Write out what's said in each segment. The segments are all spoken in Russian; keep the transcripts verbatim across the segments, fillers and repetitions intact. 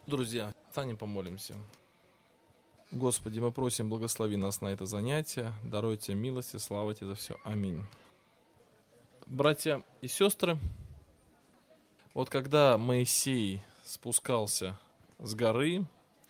Друзья, встанем помолимся. Господи, мы просим, благослови нас на это занятие, даруй тебе милости, слава тебе за все. Аминь. Братья и сестры, вот когда Моисей спускался с горы,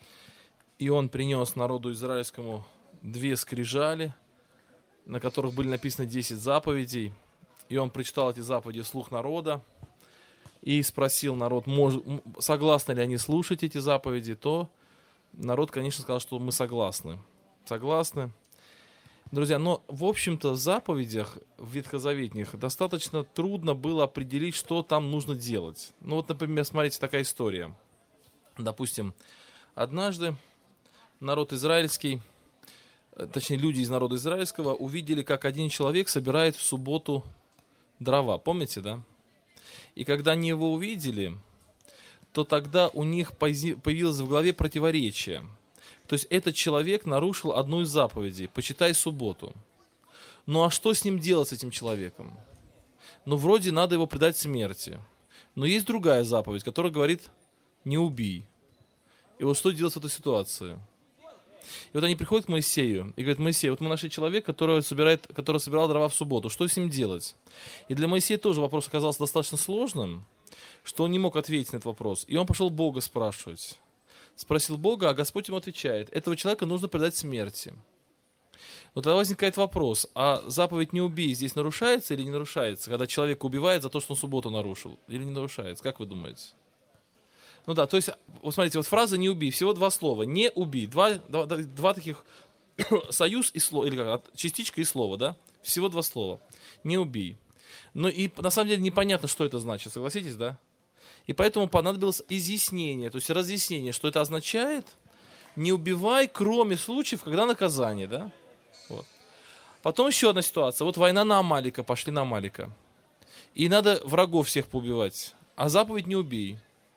и он принес народу израильскому две скрижали, на которых были написаны десять заповедей, и он прочитал эти заповеди вслух народа, и спросил народ, мож, согласны ли они слушать эти заповеди, то народ, конечно, сказал, что мы согласны. Согласны. Друзья, но, в общем-то, в заповедях в ветхозаветных достаточно трудно было определить, что там нужно делать. Ну вот, например, смотрите, такая история. Допустим, однажды народ израильский, точнее, люди из народа израильского увидели, как один человек собирает в субботу дрова. Помните, да? И когда они его увидели, то тогда у них появилось в голове противоречие. То есть этот человек нарушил одну из заповедей, почитай субботу. Ну а что с ним делать, с этим человеком? Ну вроде надо его предать смерти. Но есть другая заповедь, которая говорит, не убий. И вот что делать в этой ситуации? И вот они приходят к Моисею и говорят, Моисей, вот мы нашли человека, который, собирает, который собирал дрова в субботу, что с ним делать? И для Моисея тоже вопрос оказался достаточно сложным, что он не мог ответить на этот вопрос. И он пошел Бога спрашивать. Спросил Бога, а Господь ему отвечает, этого человека нужно предать смерти. Но тогда возникает вопрос, а заповедь «не убей» здесь нарушается или не нарушается, когда человек убивает за то, что он субботу нарушил? Или не нарушается? Как вы думаете? Ну да, то есть, вот смотрите, вот фраза «не убий», всего два слова. «Не убий», два, два, два таких союз и слово, или как, частичка и слово, да? Всего два слова. «Не убий». Ну и на самом деле непонятно, что это значит, согласитесь, да? И поэтому понадобилось изъяснение, то есть разъяснение, что это означает «не убивай, кроме случаев, когда наказание», да? Вот. Потом еще одна ситуация, вот война на Амалика, пошли на Амалика. И надо врагов всех поубивать, а заповедь «не убей».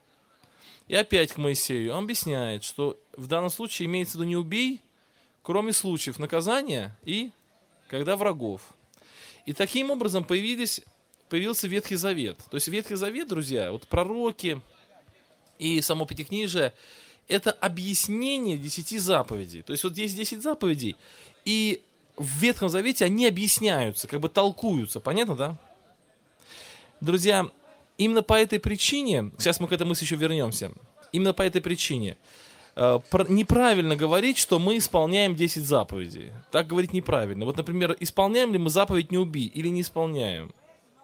И опять к Моисею. Он объясняет, что в данном случае имеется в виду не убей, кроме случаев наказания и когда врагов. И таким образом появились, появился Ветхий Завет. То есть Ветхий Завет, друзья, вот пророки и само Пятикнижие, это объяснение десяти заповедей. То есть вот есть десять заповедей, и в Ветхом Завете они объясняются, как бы толкуются. Понятно, да? Друзья, именно по этой причине, сейчас мы к этой мысли еще вернемся, именно по этой причине э, про, неправильно говорить, что мы исполняем десять заповедей. Так говорить неправильно. Вот, например, исполняем ли мы заповедь «не убий» или не исполняем?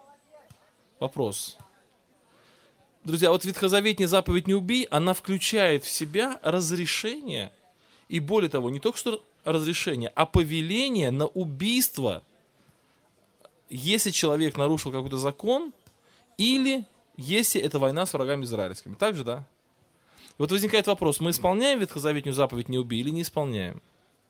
Вопрос. Друзья, вот ветхозаветная заповедь «не убий», она включает в себя разрешение, и более того, не только что разрешение, а повеление на убийство, если человек нарушил какой-то закон, или если это война с врагами израильскими. Так же, да? Вот возникает вопрос, мы исполняем ветхозаветную заповедь «не убий» или не исполняем?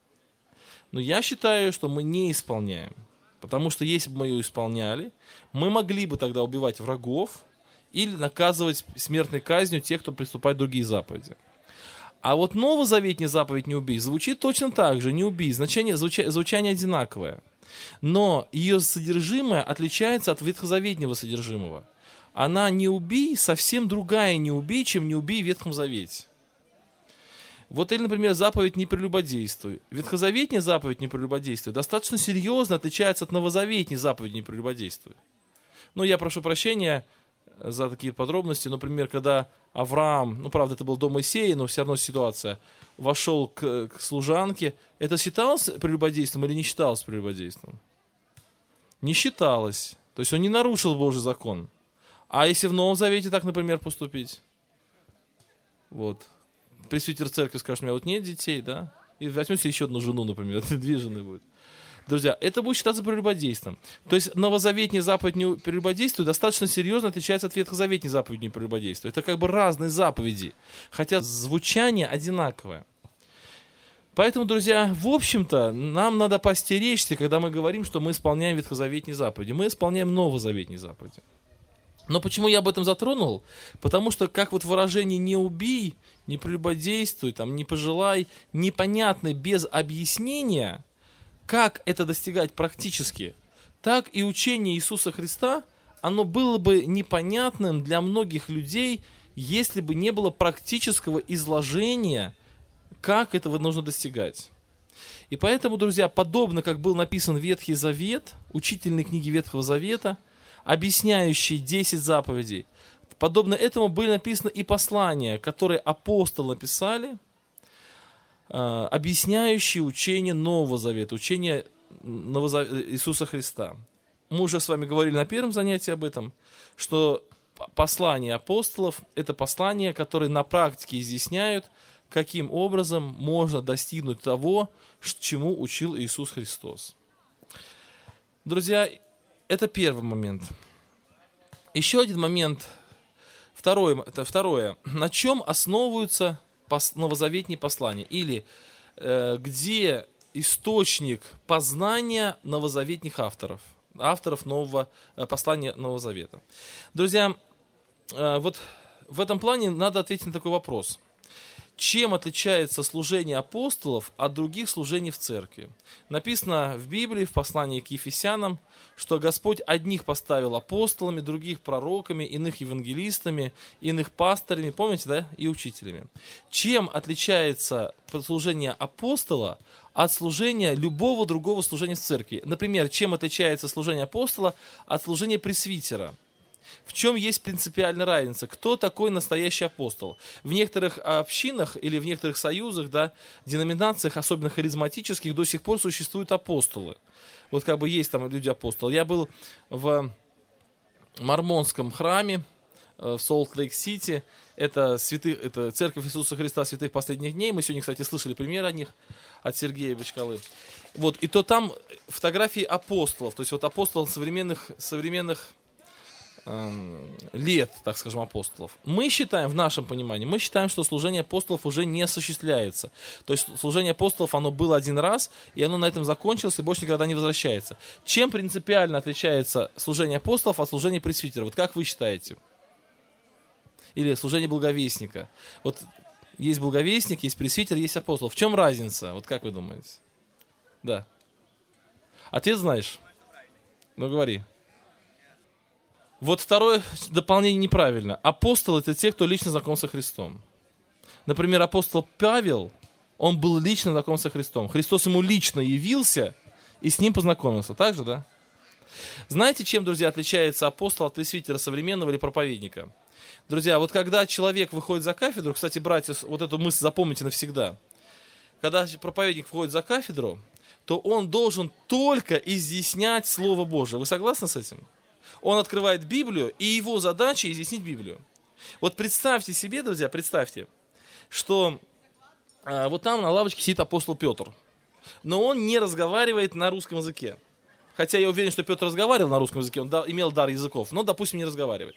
Но я считаю, что мы не исполняем. Потому что если бы мы ее исполняли, мы могли бы тогда убивать врагов или наказывать смертной казнью тех, кто приступает к другие заповеди. А вот новозаветная заповедь «не убий» звучит точно так же, «не убий», значение, звуча, звучание одинаковое. Но ее содержимое отличается от ветхозаветного содержимого. Она «не убий» совсем другая «не убий», чем «не убий» в Ветхом Завете. Вот или, например, заповедь «не прелюбодействуй». Ветхозаветная заповедь «не прелюбодействуй» достаточно серьезно отличается от новозаветной заповеди «не прелюбодействуй». Ну, я прошу прощения за такие подробности. Например, когда Авраам, ну, правда, это был до Моисея, но все равно ситуация, вошел к, к служанке, это считалось прелюбодейством или не считалось прелюбодейством? Не считалось. То есть он не нарушил Божий закон. А если в Новом Завете так, например, поступить? Вот. Пресвитер церкви скажет, у меня вот нет детей, да? И возьмете еще одну жену, например, две жены будет. Друзья, это будет считаться прелюбодейством. То есть новозаветная заповедь «не прелюбодействуй» достаточно серьезно отличается от ветхозаветной заповеди «не прелюбодействуй». Это как бы разные заповеди, хотя звучание одинаковое. Поэтому, друзья, в общем-то, нам надо постеречься, когда мы говорим, что мы исполняем ветхозаветные заповеди. Мы исполняем новозаветные заповеди. Но почему я об этом затронул? Потому что, как вот выражение «не убий», «не прелюбодействуй», там, «не пожелай», непонятно без объяснения, как это достигать практически, так и учение Иисуса Христа, оно было бы непонятным для многих людей, если бы не было практического изложения, как этого нужно достигать. И поэтому, друзья, подобно как был написан Ветхий Завет, учительные книги Ветхого Завета, объясняющие десять заповедей, подобно этому были написаны и послания, которые апостолы написали, объясняющие учение Нового Завета, учение Иисуса Христа. Мы уже с вами говорили на первом занятии об этом, что послания апостолов – это послания, которые на практике изъясняют, каким образом можно достигнуть того, чему учил Иисус Христос. Друзья, это первый момент. Еще один момент, второе, это второе. На чем основываются новозаветные послания? Или э, где источник познания новозаветных авторов, авторов нового э, послания Нового Завета? Друзья, э, вот в этом плане надо ответить на такой вопрос. Чем отличается служение апостолов от других служений в церкви? Написано в Библии, в послании к Ефесянам, что Господь одних поставил апостолами, других пророками, иных евангелистами, иных пасторами, помните, да, и учителями. Чем отличается служение апостола от служения любого другого служения в церкви? Например, чем отличается служение апостола от служения пресвитера? В чем есть принципиальная разница? Кто такой настоящий апостол? В некоторых общинах или в некоторых союзах, да, деноминациях, особенно харизматических, до сих пор существуют апостолы. Вот как бы есть там люди-апостолы. Я был в мормонском храме в Солт-Лейк-Сити. Это, святых, это церковь Иисуса Христа святых последних дней. Мы сегодня, кстати, слышали пример о них от Сергея Бочкалы. Вот, и то там фотографии апостолов. То есть вот апостолов современных, современных лет, так скажем, апостолов. Мы считаем, в нашем понимании, мы считаем, что служение апостолов уже не осуществляется. То есть служение апостолов, оно было один раз, и оно на этом закончилось, и больше никогда не возвращается. Чем принципиально отличается служение апостолов от служения пресвитера? Вот как вы считаете? Или служение благовестника? Вот есть благовестник, есть пресвитер, есть апостол. В чем разница? Вот как вы думаете? Да. Ответ знаешь? Ну, говори. Вот второе дополнение неправильно. Апостолы – это те, кто лично знаком со Христом. Например, апостол Павел, он был лично знаком со Христом. Христос ему лично явился и с ним познакомился. Так же, да? Знаете, чем, друзья, отличается апостол от пресвитера современного или проповедника? Друзья, вот когда человек выходит за кафедру, кстати, братья, вот эту мысль запомните навсегда. Когда проповедник входит за кафедру, то он должен только изъяснять Слово Божие. Вы согласны с этим? Он открывает Библию, и его задача изъяснить Библию. Вот представьте себе, друзья, представьте, что а, вот там на лавочке сидит апостол Петр, но он не разговаривает на русском языке. Хотя я уверен, что Петр разговаривал на русском языке, он да, имел дар языков, но, допустим, не разговаривает.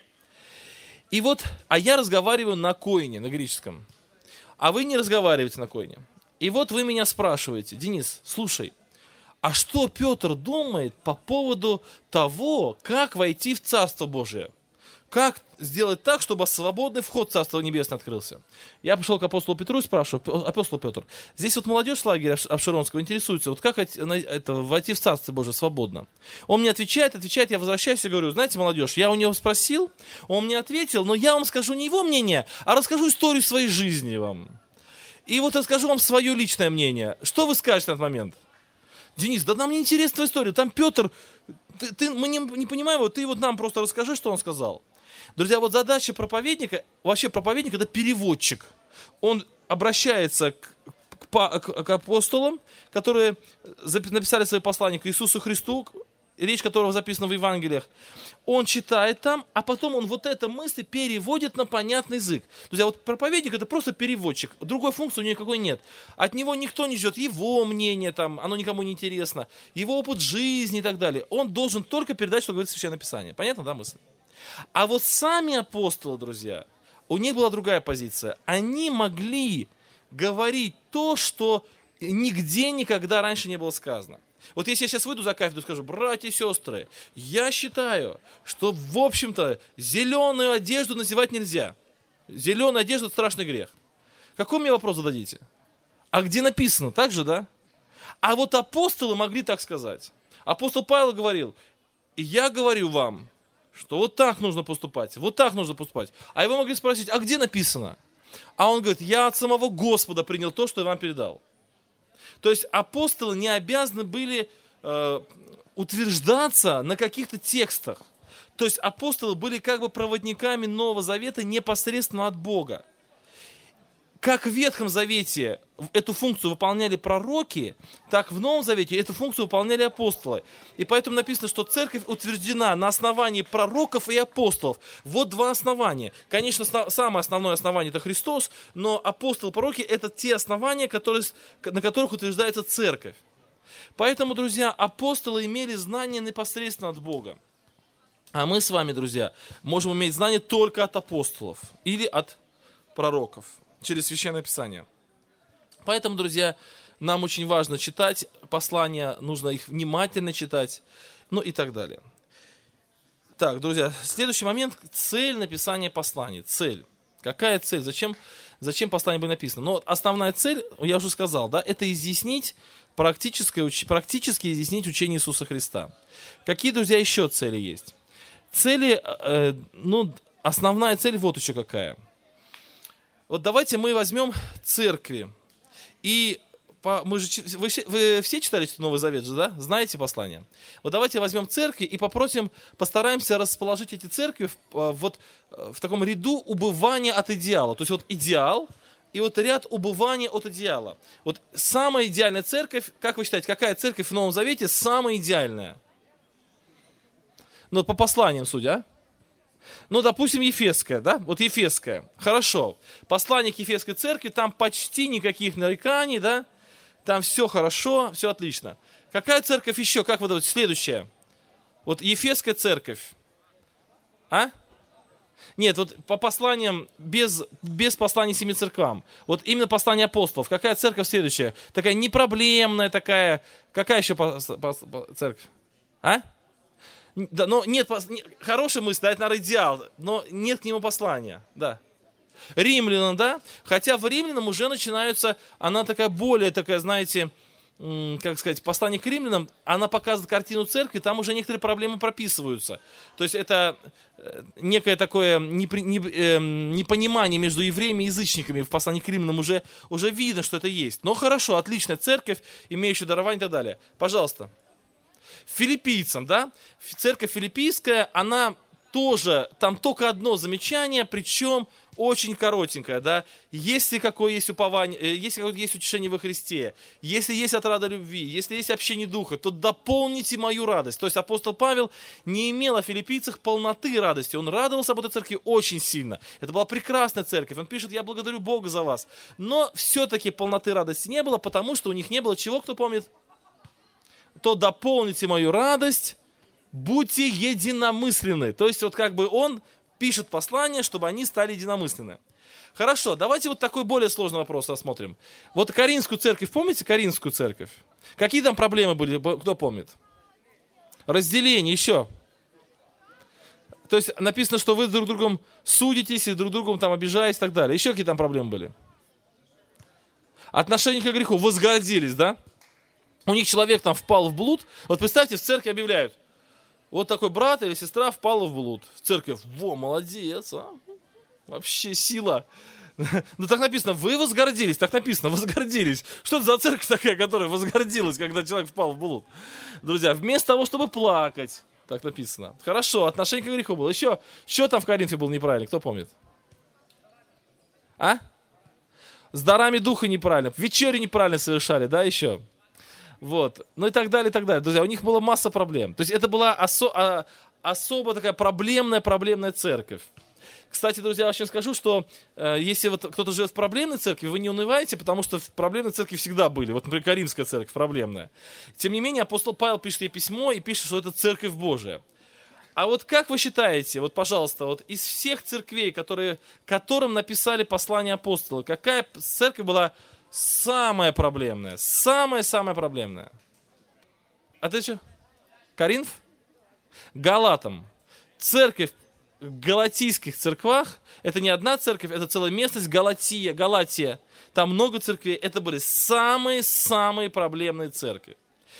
И вот, а я разговариваю на коине, на греческом, а вы не разговариваете на коине. И вот вы меня спрашиваете: Денис, слушай, а что Петр думает по поводу того, как войти в Царство Божие? Как сделать так, чтобы свободный вход в Царство Небесное открылся? Я пришел к апостолу Петру и спрашиваю: апостол Петр, здесь вот молодежь с лагеря Абшеронского интересуется, вот как это, войти в Царство Божие свободно? Он мне отвечает, отвечает, я возвращаюсь и говорю: знаете, молодежь, я у него спросил, он мне ответил, но я вам скажу не его мнение, а расскажу историю своей жизни вам. И вот расскажу вам свое личное мнение. Что вы скажете на этот момент? Денис, да нам не интересна твоя история. Там Петр, ты, ты, мы не, не понимаем, вот ты вот нам просто расскажи, что он сказал. Друзья, вот задача проповедника, вообще проповедник — это переводчик. Он обращается к, к, к, к апостолам, которые написали свои послания к Иисусу Христу, речь которого записана в Евангелиях. Он читает там, а потом он вот эту мысль переводит на понятный язык. Друзья, вот проповедник — это просто переводчик. Другой функции у него никакой нет. От него никто не ждет его мнение, там, оно никому не интересно, его опыт жизни и так далее. Он должен только передать, что говорит Священное Писание. Понятно, да, мысль? А вот сами апостолы, друзья, у них была другая позиция. Они могли говорить то, что нигде никогда раньше не было сказано. Вот если я сейчас выйду за кафедру и скажу: братья и сестры, я считаю, что, в общем-то, зеленую одежду надевать нельзя. Зеленая одежда – это страшный грех. Какой мне вопрос зададите? А где написано? Так же, да? А вот апостолы могли так сказать. Апостол Павел говорил: я говорю вам, что вот так нужно поступать, вот так нужно поступать. А его могли спросить, а где написано? А он говорит, я от самого Господа принял то, что я вам передал. То есть апостолы не обязаны были э, утверждаться на каких-то текстах. То есть апостолы были как бы проводниками Нового Завета непосредственно от Бога. Как в Ветхом Завете эту функцию выполняли пророки, так в Новом Завете эту функцию выполняли апостолы. И поэтому написано, что церковь утверждена на основании пророков и апостолов. Вот два основания. Конечно, самое основное основание – это Христос, но апостолы, пророки – это те основания, которые, на которых утверждается церковь. Поэтому, друзья, апостолы имели знания непосредственно от Бога. А мы с вами, друзья, можем иметь знания только от апостолов или от пророков через Священное Писание. Поэтому, друзья, нам очень важно читать послания, нужно их внимательно читать, ну и так далее. Так, друзья, следующий момент – цель написания посланий. Цель. Какая цель? Зачем, зачем послание было написано? Ну, основная цель, я уже сказал, да, это изъяснить, практически, практически изъяснить учение Иисуса Христа. Какие, друзья, еще цели есть? Цели, э, ну, основная цель вот еще какая. Вот давайте мы возьмем церкви. И по, мы же, вы, вы все читали Новый Завет же, да? Знаете послание? Вот давайте возьмем церкви и попросим, постараемся расположить эти церкви в, вот, в таком ряду убывания от идеала. То есть вот идеал и вот ряд убывания от идеала. Вот самая идеальная церковь, как вы считаете, какая церковь в Новом Завете самая идеальная? Ну, по посланиям, судя, ну, допустим, Ефесская, да? Вот Ефесская. Хорошо. Послание к Ефесской церкви, там почти никаких нареканий, да? Там все хорошо, все отлично. Какая церковь еще? Как вы думаете? Следующая. Вот Ефесская церковь. А? Нет, вот по посланиям, без, без посланий семи церквам. Вот именно послание апостолов. Какая церковь следующая? Такая непроблемная, такая. Какая еще по, по, по, церковь? А? Да, но нет, хорошая мысль, да, это, наверное, идеал, но нет к нему послания, да. Римлянам, да, хотя в Римлянам уже начинаются, она такая более, такая, знаете, как сказать, послание к римлянам, она показывает картину церкви, там уже некоторые проблемы прописываются. То есть это некое такое непри, не, э, непонимание между евреями и язычниками в послании к римлянам, уже, уже видно, что это есть. Но хорошо, отличная церковь, имеющая дарование и так далее. Пожалуйста. Филиппийцам, да, церковь филиппийская, она тоже, там только одно замечание, причем очень коротенькое, да, если какое есть упование, если какое есть утешение во Христе, если есть отрада любви, если есть общение духа, то дополните мою радость. То есть апостол Павел не имел о филиппийцах полноты радости, он радовался об этой церкви очень сильно. Это была прекрасная церковь, он пишет, я благодарю Бога за вас, но все-таки полноты радости не было, потому что у них не было чего, кто помнит? То дополните мою радость, будьте единомысленны. То есть вот как бы он пишет послание, чтобы они стали единомысленны. Хорошо, давайте вот такой более сложный вопрос рассмотрим. Вот Коринфскую церковь, помните Коринфскую церковь? Какие там проблемы были, кто помнит? Разделение, еще. То есть написано, что вы друг другом судитесь и друг другом там обижаетесь и так далее. Еще какие там проблемы были? Отношение к греху, возгордились, да? У них человек там впал в блуд. Вот представьте, в церкви объявляют. Вот такой брат или сестра впала в блуд. В церковь, во, молодец, а? Вообще сила. Ну так написано, вы возгордились, так написано, возгордились. Что это за церковь такая, которая возгордилась, когда человек впал в блуд? Друзья, вместо того, чтобы плакать, так написано. Хорошо, отношение к греху было. Еще, что там в Коринфе было неправильно, кто помнит? А? С дарами духа неправильно, вечерю неправильно совершали, да, еще? Вот, ну и так далее, и так далее. Друзья, у них была масса проблем. То есть это была осо- а, особо такая проблемная, проблемная церковь. Кстати, друзья, я очень скажу, что э, если вот кто-то живет в проблемной церкви, вы не унываете, потому что в проблемной церкви всегда были. Вот, например, Римская церковь проблемная. Тем не менее, апостол Павел пишет ей письмо и пишет, что это церковь Божия. А вот как вы считаете, вот, пожалуйста, вот из всех церквей, которые, которым написали послание апостола, какая церковь была самая проблемная, самая-самая проблемная? А ты что? Коринф? Галатам. Церковь в галатийских церквах, это не одна церковь, это целая местность Галатия, Галатия. Там много церквей, это были самые-самые проблемные церкви.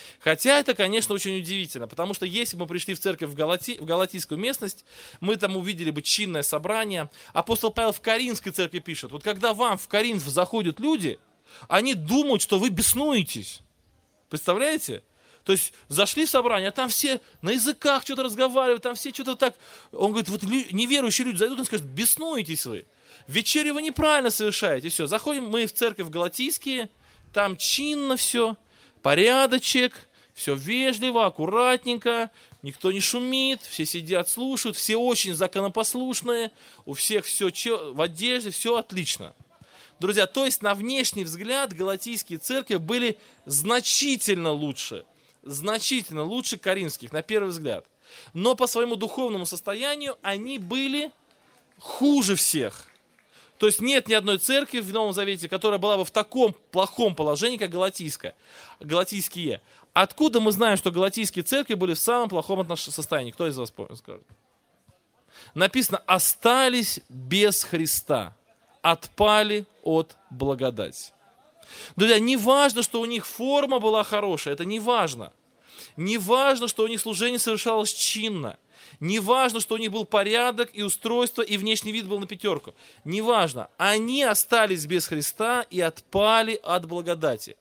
Хотя это, конечно, очень удивительно, потому что если бы мы пришли в церковь в, Галати, в Галатийскую местность, мы там увидели бы чинное собрание. Апостол Павел в Коринфской церкви пишет, вот когда вам в Коринф заходят люди, они думают, что вы беснуетесь. Представляете? То есть зашли в собрание, а там все на языках что-то разговаривают, там все что-то так... Он говорит, вот неверующие люди зайдут и скажут, беснуетесь вы. Вечерю вы неправильно совершаете. Все, заходим мы в церковь Галатийские, там чинно все, порядочек, все вежливо, аккуратненько, никто не шумит, все сидят, слушают, все очень законопослушные, у всех все в одежде, все отлично. Друзья, то есть на внешний взгляд галатийские церкви были значительно лучше, значительно лучше коринфских, на первый взгляд. Но по своему духовному состоянию они были хуже всех. То есть нет ни одной церкви в Новом Завете, которая была бы в таком плохом положении, как галатийская, галатийские. Откуда мы знаем, что галатийские церкви были в самом плохом состоянии? Кто из вас скажет? Написано, остались без Христа, отпали от благодати. Друзья, не важно, что у них форма была хорошая, это не важно. Не важно, что у них служение совершалось чинно. Не важно, что у них был порядок и устройство, и внешний вид был на пятерку. Не важно. Они остались без Христа и отпали от благодати.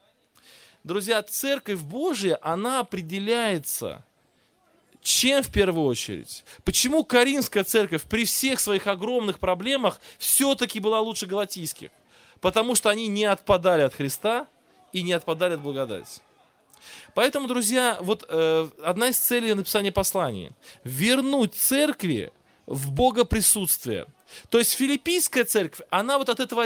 Друзья, Церковь Божия, она определяется чем в первую очередь? Почему Коринфская церковь при всех своих огромных проблемах все-таки была лучше галатийских? Потому что они не отпадали от Христа и не отпадали от благодати. Поэтому, друзья, вот э, одна из целей написания послания – вернуть церкви в богоприсутствие. То есть филиппийская церковь, она вот от этого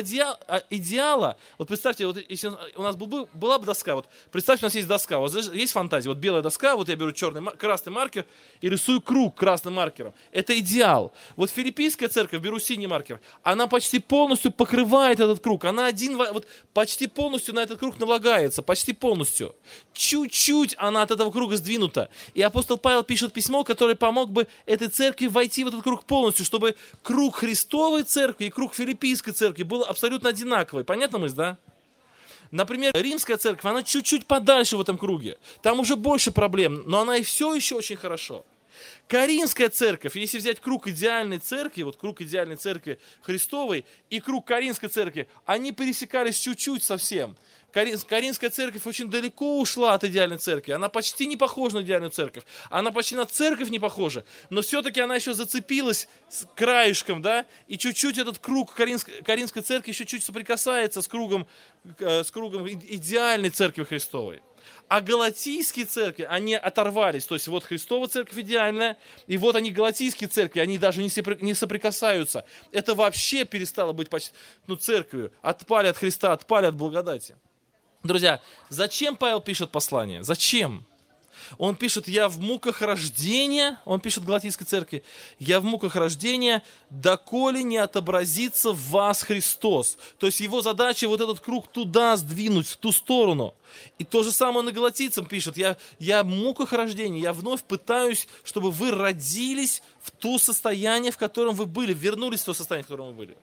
идеала, вот представьте, вот если у нас был, была бы доска, вот представьте, у нас есть доска, вот есть фантазия, вот белая доска, вот я беру черный, красный маркер и рисую круг красным маркером. Это идеал. Вот филиппийская церковь, беру синий маркер, она почти полностью покрывает этот круг, она один, вот почти полностью на этот круг налагается, почти полностью. Чуть-чуть она от этого круга сдвинута. И апостол Павел пишет письмо, которое помог бы этой церкви войти в этот круг полностью, чтобы круг Христа Христовой церкви и круг филиппийской церкви был абсолютно одинаковый. Понятно мысль, да? Например, римская церковь, она чуть-чуть подальше в этом круге. Там уже больше проблем, но она и все еще очень хорошо. Коринфская церковь, если взять круг идеальной церкви, вот круг идеальной церкви Христовой и круг Коринфской церкви, они пересекались чуть-чуть совсем. Коринфская церковь очень далеко ушла от идеальной церкви. Она почти не похожа на идеальную церковь. Она почти на церковь не похожа. Но все-таки она еще зацепилась с краешком, да, и чуть-чуть этот круг Коринфской, Коринфской церкви еще чуть соприкасается с кругом, с кругом идеальной церкви Христовой. А галатийские церкви, они оторвались. То есть вот Христова церковь идеальная, и вот они галатийские церкви, они даже не соприкасаются. Это вообще перестало быть почти, ну, церковью. Отпали от Христа, отпали от благодати. Друзья, зачем Павел пишет послание? Зачем? Он пишет, я в муках рождения, он пишет Галатийской церкви, я в муках рождения, доколе не отобразится в вас Христос. То есть его задача вот этот круг туда сдвинуть, в ту сторону. И то же самое он и галатийцам пишет, я, я в муках рождения, я вновь пытаюсь, чтобы вы родились в то состояние, в котором вы были, вернулись в то состояние, в котором вы были.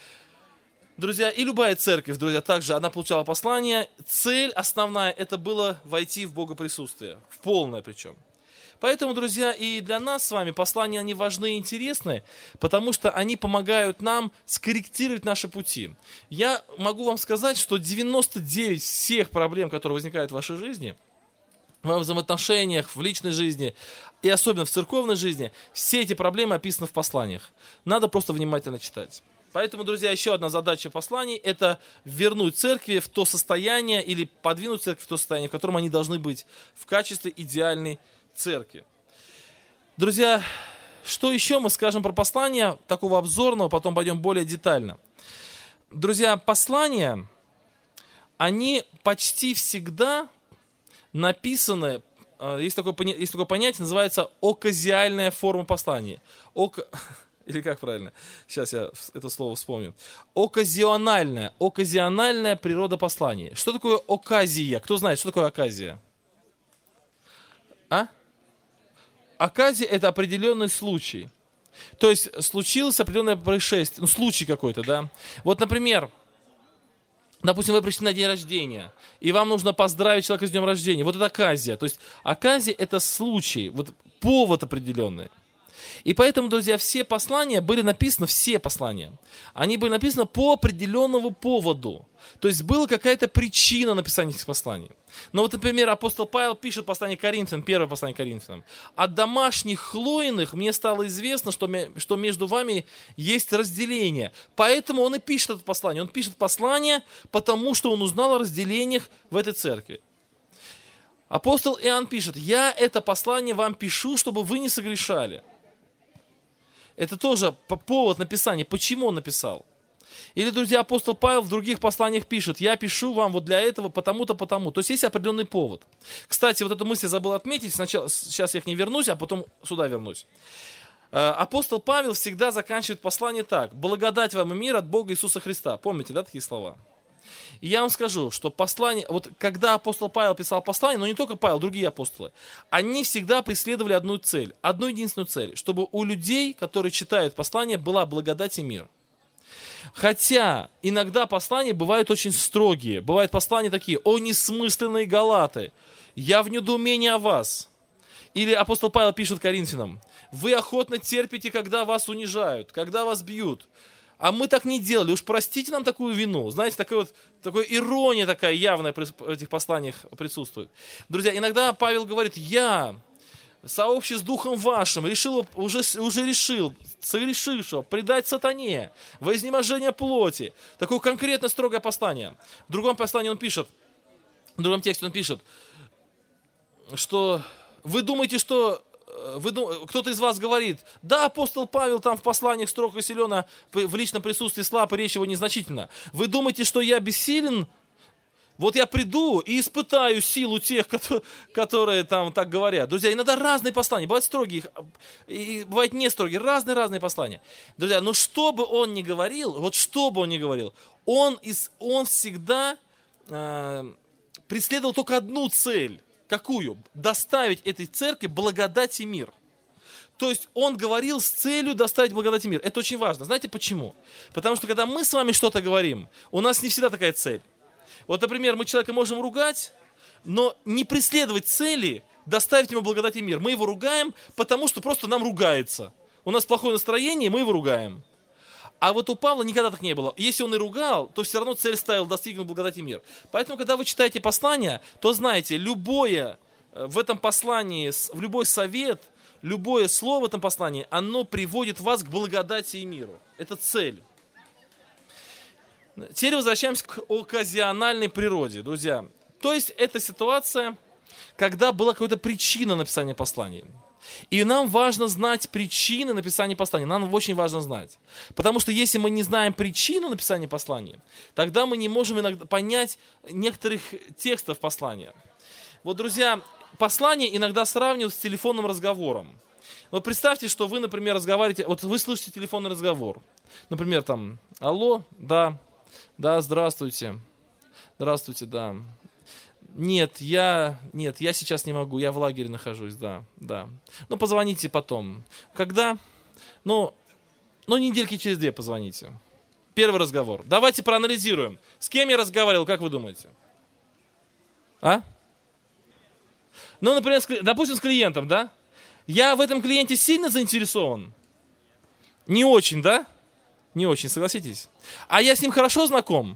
Друзья, и любая церковь, друзья, также она получала послание. Цель основная, это было войти в богоприсутствие, в полное причем. Поэтому, друзья, и для нас с вами послания, они важны и интересны, потому что они помогают нам скорректировать наши пути. Я могу вам сказать, что девяносто девять всех проблем, которые возникают в вашей жизни, в взаимоотношениях, в личной жизни и особенно в церковной жизни, все эти проблемы описаны в посланиях. Надо просто внимательно читать. Поэтому, друзья, еще одна задача посланий – это вернуть церкви в то состояние или подвинуть церковь в то состояние, в котором они должны быть в качестве идеальной церкви. Друзья, что еще мы скажем про послание, такого обзорного, потом пойдем более детально. Друзья, послания, они почти всегда написаны, есть такое, есть такое понятие, называется оказиальная форма послания. Ока... Или как правильно? Сейчас я это слово вспомню. Оказиональная. Оказиональная природа послания. Что такое оказия? Кто знает, что такое оказия? А? Оказия – это определенный случай. То есть случилось определенное происшествие, ну, случай какой-то, да. Вот, например, Допустим, вы пришли на день рождения, и вам нужно поздравить человека с днем рождения. Вот это оказия. То есть оказия – это случай, вот повод определенный. И поэтому, друзья, все послания были написаны, все послания, они были написаны по определенному поводу. То есть была какая-то причина написания этих посланий. Но вот, например, апостол Павел пишет послание Коринфянам, первое послание Коринфянам. От домашних хлоиных мне стало известно, что, что между вами есть разделение. Поэтому он и пишет это послание. Он пишет послание, потому что он узнал о разделениях в этой церкви. Апостол Иоанн пишет: я это послание вам пишу, чтобы вы не согрешали. Это тоже повод написания. Почему он написал? Или, друзья, апостол Павел в других посланиях пишет: я пишу вам вот для этого, потому-то, потому. То есть есть определенный повод. Кстати, вот эту мысль я забыл отметить. Сначала, сейчас я к ней вернусь, а потом сюда вернусь. Апостол Павел всегда заканчивает послание так: благодать вам и мир от Бога Иисуса Христа. Помните, да, такие слова? И я вам скажу, что послание, вот когда апостол Павел писал послание, но не только Павел, другие апостолы, они всегда преследовали одну цель, одну единственную цель, чтобы у людей, которые читают послание, была благодать и мир. Хотя иногда послания бывают очень строгие, бывают послания такие: «О несмысленные галаты, я в недоумении о вас». Или апостол Павел пишет Коринфянам: «Вы охотно терпите, когда вас унижают, когда вас бьют. А мы так не делали, уж простите нам такую вину». Знаете, такая вот такая ирония такая явная в этих посланиях присутствует. Друзья, иногда Павел говорит: «Я, сообщий с духом вашим, решил, уже, уже решил, согрешившего, предать сатане во изнеможение плоти». Такое конкретно строгое послание. В другом послании он пишет, в другом тексте он пишет, что вы думаете, что Вы, кто-то из вас говорит: да, апостол Павел там в посланиях строго и силен, в личном присутствии слаб, и речь его незначительна. Вы думаете, что я бессилен? Вот я приду и испытаю силу тех, которые там так говорят. Друзья, иногда разные послания, бывают строгие, и бывают не строгие, разные-разные послания. Друзья, но что бы он ни говорил, вот что бы он ни говорил, он, из, он всегда э, преследовал только одну цель. Какую? Доставить этой церкви благодать и мир. То есть он говорил с целью доставить благодать и мир. Это очень важно. Знаете почему? Потому что когда мы с вами что-то говорим, у нас не всегда такая цель. Вот, например, мы человека можем ругать, но не преследовать цели доставить ему благодать и мир. Мы его ругаем, потому что просто нам ругается. У нас плохое настроение, мы его ругаем. А вот у Павла никогда так не было. Если он и ругал, то все равно цель ставил достигнуть благодать и мир. Поэтому, когда вы читаете послание, то знаете, любое в этом послании, в любой совет, любое слово в этом послании, оно приводит вас к благодати и миру. Это цель. Теперь возвращаемся к оказиональной природе, друзья. То есть это ситуация, когда была какая-то причина написания посланий. И нам важно знать причины написания посланий. Нам очень важно знать. Потому что если мы не знаем причину написания послания, тогда мы не можем иногда понять некоторых текстов послания. Вот, друзья, послание иногда сравнивают с телефонным разговором. Вот представьте, что вы, например, разговариваете, вот вы слышите телефонный разговор. Например, там: алло, да, да, здравствуйте, здравствуйте, да. Нет, я, нет, я сейчас не могу, я в лагере нахожусь, да, да. Ну, позвоните потом. Когда? Ну, ну, недельки через две позвоните. Первый разговор. Давайте проанализируем. С кем я разговаривал, как вы думаете? А? Ну, например, с, допустим, с клиентом, да? Я в этом клиенте сильно заинтересован? Не очень, да? Не очень, согласитесь? А я с ним хорошо знаком?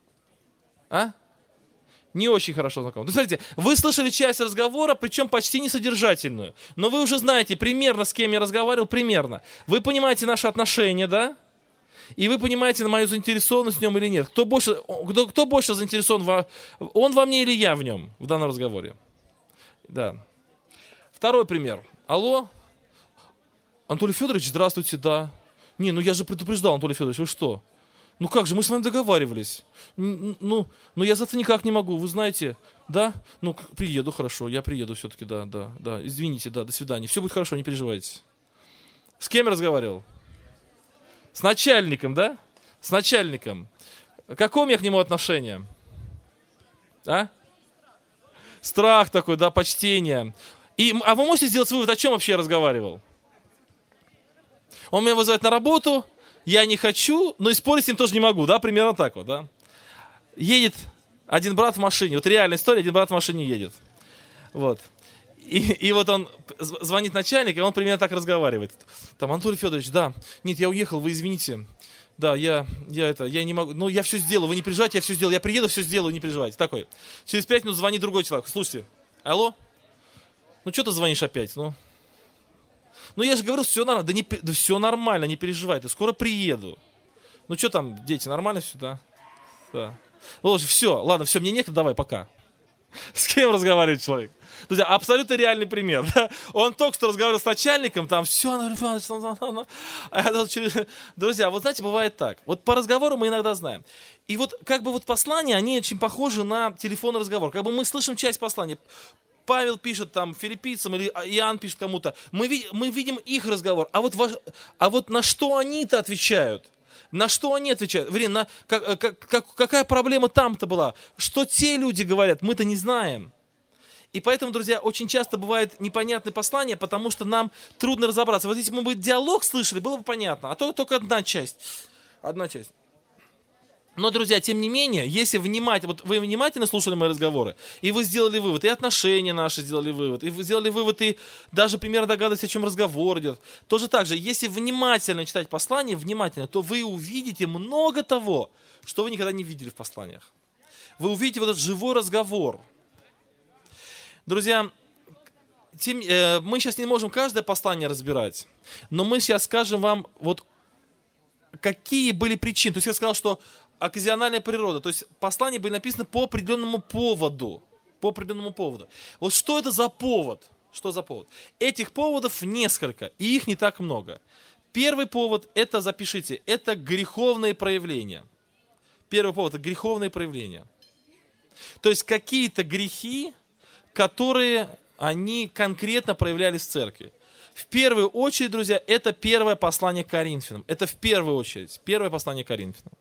А? Не очень хорошо знаком. То, смотрите, вы слышали часть разговора, причем почти несодержательную. Но вы уже знаете примерно, с кем я разговаривал, примерно. Вы понимаете наши отношения, да? И вы понимаете мою заинтересованность в нем или нет. Кто больше, кто, кто больше заинтересован, во, он во мне или я в нем в данном разговоре? Да. Второй пример. Алло, Анатолий Федорович, здравствуйте, да. Не, ну я же предупреждал, Анатолий Федорович, вы что? Ну как же, мы с вами договаривались. Ну, ну я завтра никак не могу, вы знаете, да? Ну, приеду, хорошо, я приеду все-таки, да, да, да. Извините, да, до свидания. Все будет хорошо, не переживайте. С кем я разговаривал? С начальником, да? С начальником. Какое у меня к нему отношение? А? Страх такой, да, почтение. И, а вы можете сделать вывод, о чем вообще я разговаривал? Он меня вызывает на работу, я не хочу, но и спорить с ним тоже не могу, да, примерно так вот, да. Едет один брат в машине, вот реальная история, один брат в машине едет. Вот. И, и вот он звонит начальник, и он примерно так разговаривает. Там, Анатолий Федорович, да, нет, я уехал, вы извините. Да, я, я это, я не могу, ну я все сделаю, вы не переживайте, я все сделаю, я приеду, все сделаю, не переживайте. Такой. Через пять минут звонит другой человек. Слушайте, алло? Ну что ты звонишь опять? Ну, ну я же говорил, все нормально. Да, не, да все нормально, не переживай, ты скоро приеду. Ну что там, дети, нормально все, да? Да. Ну, все, ладно, все, мне некогда, давай, пока. С кем разговаривает человек? Друзья, абсолютно реальный пример. Да? Он только что разговаривал с начальником, там все, друзья, вот знаете, бывает так. Вот по разговору мы иногда знаем. И вот как бы вот послания, они очень похожи на телефонный разговор. Как бы мы слышим часть послания. Павел пишет там филиппийцам или Иоанн пишет кому-то. Мы, ви- мы видим их разговор. А вот, ваш- а вот на что они-то отвечают? На что они отвечают? Вернее, на, как, как, как- какая проблема там-то была? Что те люди говорят, мы-то не знаем. И поэтому, друзья, очень часто бывает непонятные послания, потому что нам трудно разобраться. Вот если бы мы бы диалог слышали, было бы понятно. А то только одна часть. Одна часть. Но, друзья, тем не менее, если внимательно, вот вы внимательно слушали мои разговоры, и вы сделали вывод, и отношения наши сделали вывод, и вы сделали вывод, и даже примерно догадываетесь, о чем разговор идет, тоже так же, если внимательно читать послание, внимательно, то вы увидите много того, что вы никогда не видели в посланиях. Вы увидите вот этот живой разговор. Друзья, тем, э, мы сейчас не можем каждое послание разбирать, но мы сейчас скажем вам, вот какие были причины. То есть я сказал, что оказиональная природа, то есть послания были написаны по определенному поводу. По определенному поводу. Вот что это за повод? Что за повод? Этих поводов несколько, и их не так много. Первый повод, это, запишите, это греховные проявления. Первый повод, это греховные проявления. То есть какие-то грехи, которые они конкретно проявлялись в церкви. В первую очередь, друзья, это первое послание к Коринфянам. Это в первую очередь, первое послание к Коринфянам.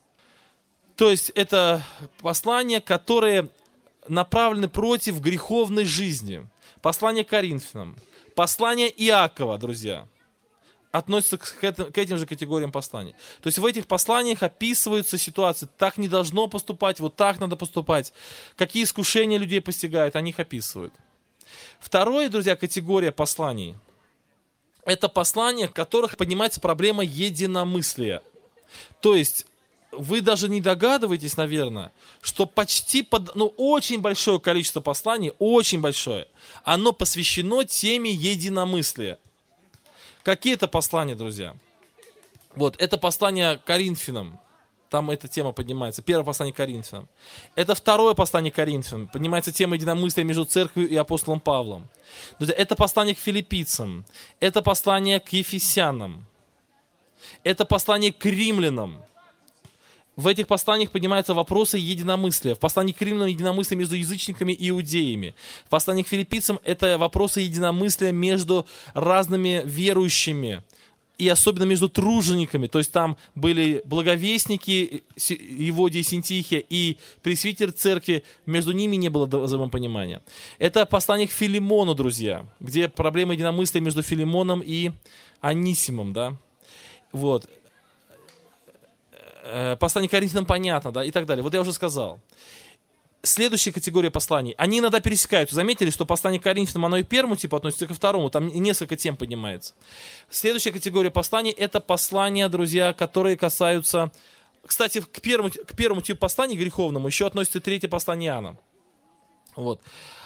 То есть это послания, которые направлены против греховной жизни. Послание к Коринфянам. Послание Иакова, друзья, относится к этим, к этим же категориям посланий. То есть в этих посланиях описываются ситуации. Так не должно поступать, вот так надо поступать. Какие искушения людей постигают, они их описывают. Второе, друзья, категория посланий. Это послания, в которых поднимается проблема единомыслия. То есть вы даже не догадываетесь, наверное, что почти, под, ну, очень большое количество посланий, очень большое, оно посвящено теме единомыслия. Какие это послания, друзья? Вот, это послание Коринфянам. Там эта тема поднимается. Первое послание к Коринфянам. Это второе послание к Коринфянам. Поднимается тема единомыслия между церковью и апостолом Павлом. Друзья, это послание к филиппийцам. Это послание к ефесянам. Это послание к римлянам. В этих посланиях поднимаются вопросы единомыслия. В послании к римлянам единомыслие между язычниками и иудеями. В послании к филиппийцам это вопросы единомыслия между разными верующими. И особенно между тружениками. То есть там были благовестники Еводия и Синтихия и пресвитер церкви. Между ними не было взаимопонимания. Это послание к Филимону, друзья. Где проблема единомыслия между Филимоном и Анисимом. Да? Вот. Послание к Коринфянам понятно, да, и так далее. Вот я уже сказал. Следующая категория посланий, они иногда пересекаются. Заметили, что послание к Коринфянам, оно и к первому типу относится, и ко второму. Там несколько тем поднимается. Следующая категория посланий, это послания, друзья, которые касаются... Кстати, к первому, к первому типу посланий, греховному, еще относится третье послание Иоанна. Вот.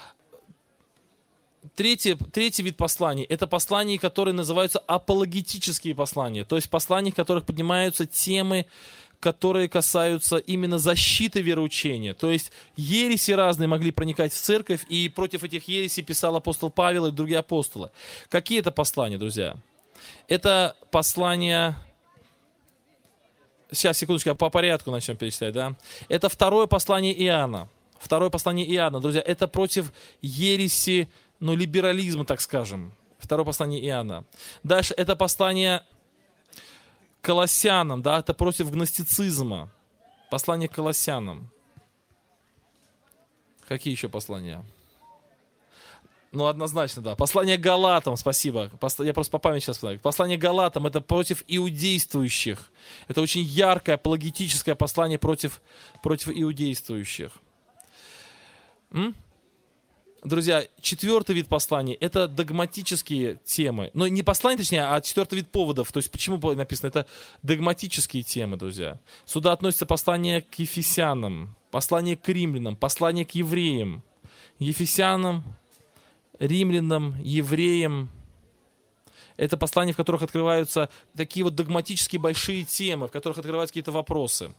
Третий, третий вид посланий – это послания, которые называются апологетические послания. То есть послания, в которых поднимаются темы, которые касаются именно защиты вероучения. То есть ереси разные могли проникать в церковь, и против этих ересей писал апостол Павел и другие апостолы. Какие это послания, друзья? Это послания... Сейчас, секундочку, по порядку начнем перечислять, да? Это второе послание Иоанна. Второе послание Иоанна, друзья, это против ереси, ну, либерализма, так скажем. Второе послание Иоанна. Дальше это послание Колоссянам, да, это против гностицизма. Послание к Колоссянам. Какие еще послания? Ну, однозначно, да. Послание к Галатам, спасибо. Пос- Я просто по памяти сейчас вспоминаю. Послание к Галатам — это против иудействующих. Это очень яркое, апологетическое послание против, против иудействующих. М? Друзья, четвертый вид посланий — это догматические темы. Но не послания, точнее, а четвертый вид поводов. То есть почему было написано? Это догматические темы, друзья. Сюда относятся послания к Ефесянам, послание к римлянам, послание к евреям. Ефесянам, римлянам, евреям. Это послания, в которых открываются такие вот догматические большие темы, в которых открываются какие-то вопросы.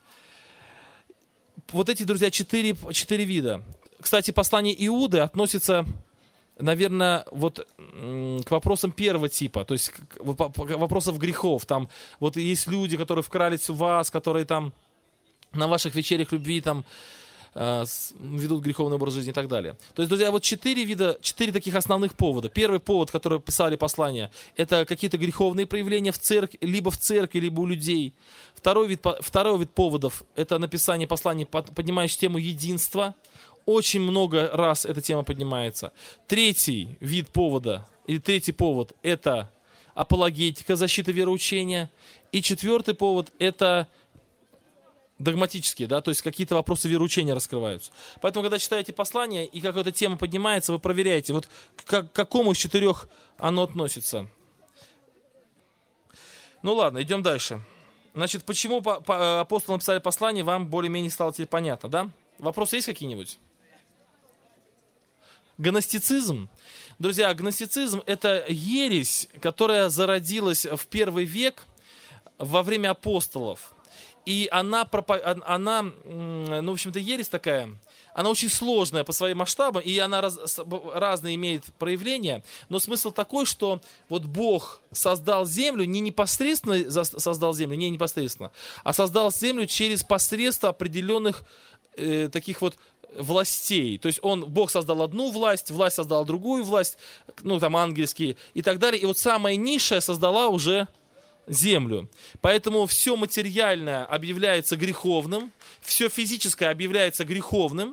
Вот эти, друзья, четыре, четыре вида. Кстати, послание Иуды относится, наверное, вот м, к вопросам первого типа, то есть к, к вопросам грехов. Там вот есть люди, которые вкрались в вас, которые там на ваших вечерях любви там э, с- ведут греховный образ жизни и так далее. То есть, друзья, вот четыре вида, четыре таких основных повода. Первый повод, который писали послания, это какие-то греховные проявления в церкви, либо в церкви, либо у людей. Второй вид, по- второй вид поводов — это написание посланий, под- поднимающих тему единства. Очень много раз эта тема поднимается. Третий вид повода, или третий повод — это апологетика, защита вероучения. И четвертый повод — это догматические, да, то есть какие-то вопросы вероучения раскрываются. Поэтому, когда читаете послание и какая-то тема поднимается, вы проверяете, вот к к какому из четырех оно относится. Ну ладно, идем дальше. Значит, почему по- по- апостолы написали послание, вам более-менее стало теперь понятно, да? Вопросы есть какие-нибудь? Гностицизм. Друзья, гностицизм — это ересь, которая зародилась в первый век во время апостолов. И она, пропа- он- она, м, ну, в общем-то, ересь такая, она очень сложная по своим масштабам, и она раз- с- б- разные имеет проявления, но смысл такой, что вот Бог создал землю, не непосредственно зас- создал землю, не непосредственно, а создал землю через посредство определенных э, таких вот властей. То есть он, Бог создал одну власть, власть создала другую власть, ну, там, ангельские и так далее, и вот самая низшая создала уже землю. Поэтому все материальное объявляется греховным, все физическое объявляется греховным,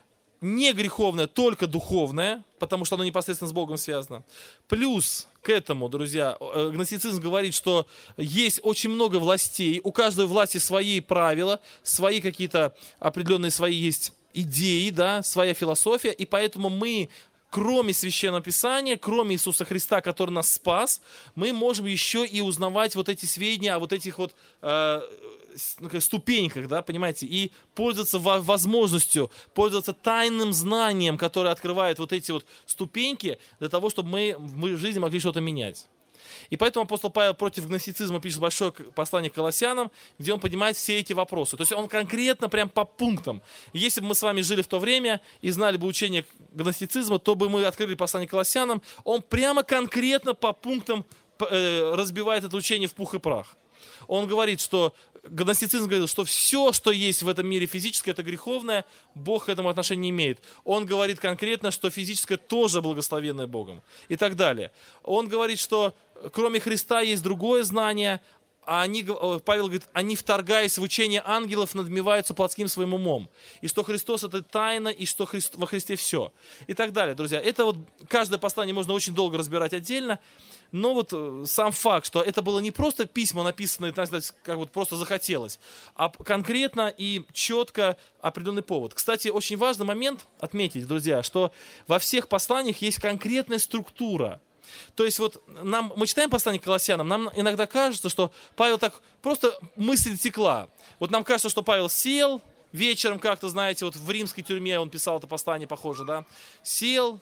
не греховное, только духовное, потому что оно непосредственно с Богом связано. Плюс к этому, друзья, э, гностицизм говорит, что есть очень много властей, у каждой власти свои правила, свои какие-то определенные свои есть идеи, да, своя философия, и поэтому мы, кроме Священного Писания, кроме Иисуса Христа, который нас спас, мы можем еще и узнавать вот эти сведения о вот этих вот э, с- ну, как ступеньках, да, понимаете, и пользоваться во- возможностью, пользоваться тайным знанием, которое открывает вот эти вот ступеньки для того, чтобы мы в жизни могли что-то менять. И поэтому апостол Павел против гностицизма пишет большое к- послание к Колоссянам, где он поднимает все эти вопросы. То есть он конкретно прям по пунктам. Если бы мы с вами жили в то время и знали бы учение гностицизма, то бы мы открыли послание к Колоссянам. Он прямо конкретно по пунктам п- э, разбивает это учение в пух и прах. Он говорит, что гностицизм говорил, что все, что есть в этом мире физическое, это греховное, Бог к этому отношения не имеет. Он говорит конкретно, что физическое тоже благословенное Богом и так далее. Он говорит, что кроме Христа есть другое знание, а они, г- э, Павел говорит, они, вторгаясь в учение ангелов, надмеваются плотским своим умом. И что Христос — это тайна, и что Христ- во Христе все. И так далее, друзья. Это вот каждое послание можно очень долго разбирать отдельно. Но вот э, сам факт, что это было не просто письма, написанные, так сказать, как вот просто захотелось, а п- конкретно и четко определенный повод. Кстати, очень важный момент отметить, друзья, что во всех посланиях есть конкретная структура. То есть вот нам, мы читаем послание к Колоссянам, нам иногда кажется, что Павел так просто мысль текла. Вот нам кажется, что Павел сел вечером как-то, знаете, вот в римской тюрьме он писал это послание, похоже, да, сел,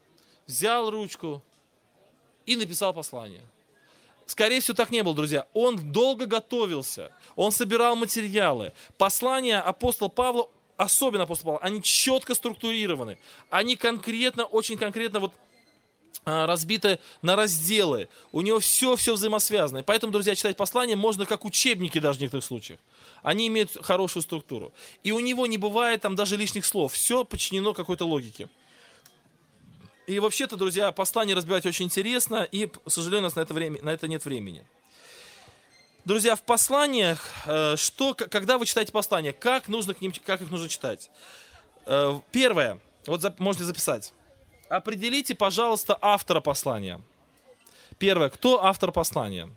взял ручку и написал послание. Скорее всего, так не было, друзья. Он долго готовился, он собирал материалы. Послания апостола Павла, особенно апостола Павла, они четко структурированы. Они конкретно, очень конкретно вот а, разбиты на разделы. У него все-все взаимосвязано. И поэтому, друзья, читать послания можно как учебники даже в некоторых случаях. Они имеют хорошую структуру. И у него не бывает там даже лишних слов. Все подчинено какой-то логике. И вообще-то, друзья, послание разбирать очень интересно, и, к сожалению, у нас на это, время, на это нет времени. Друзья, в посланиях, э, что, к- когда вы читаете послания, как, нужно к ним, как их нужно читать? Э, Первое, вот зап- можете записать. определите, пожалуйста, автора послания. Первое, кто автор послания?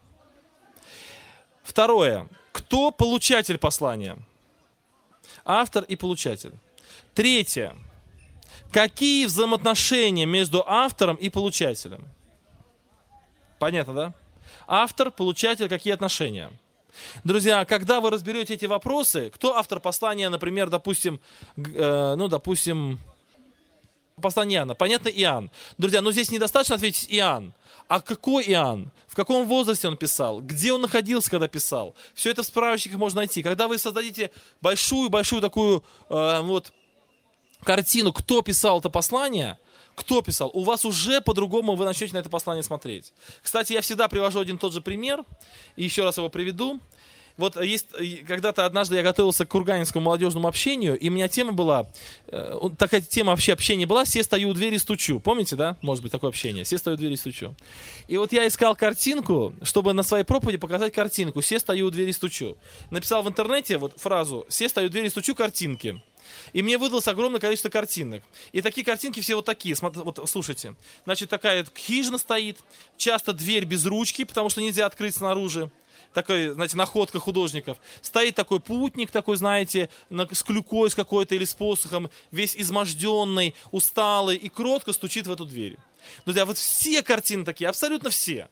Второе, кто получатель послания? Автор и получатель. Третье, какие взаимоотношения между автором и получателем? Понятно, да? Автор, получатель, какие отношения? Друзья, когда вы разберете эти вопросы, кто автор послания, например, допустим, э, ну, допустим, послание Иоанна, понятно, Иоанн. Друзья, но здесь недостаточно ответить Иоанн. А какой Иоанн? В каком возрасте он писал? Где он находился, когда писал? Все это в справочниках можно найти. Когда вы создадите большую-большую такую э, вот картину, кто писал это послание, кто писал, у вас уже по-другому вы начнете на это послание смотреть. Кстати, я всегда привожу один и тот же пример, и еще раз его приведу. Вот есть, когда-то однажды я готовился к курганинскому молодежному общению, и у меня тема была, э, такая тема вообще общения была, «Се стою у двери и стучу». Помните, да? Может быть, такое общение. «Се стою у двери и стучу». И вот я искал картинку, чтобы на своей проповеди показать картинку «Се стою у двери и стучу». Написал в интернете вот фразу «Се стою у двери и стучу, картинки». И мне выдалось огромное количество картинок. И такие картинки все вот такие. Смотри, вот слушайте. Значит, такая хижина стоит, часто дверь без ручки, потому что нельзя открыть снаружи. Такой, знаете, находка художников. Стоит такой путник, такой, знаете, с клюкой с какой-то или с посохом, весь изможденный, усталый, и кротко стучит в эту дверь. Друзья, вот все картины такие, абсолютно все.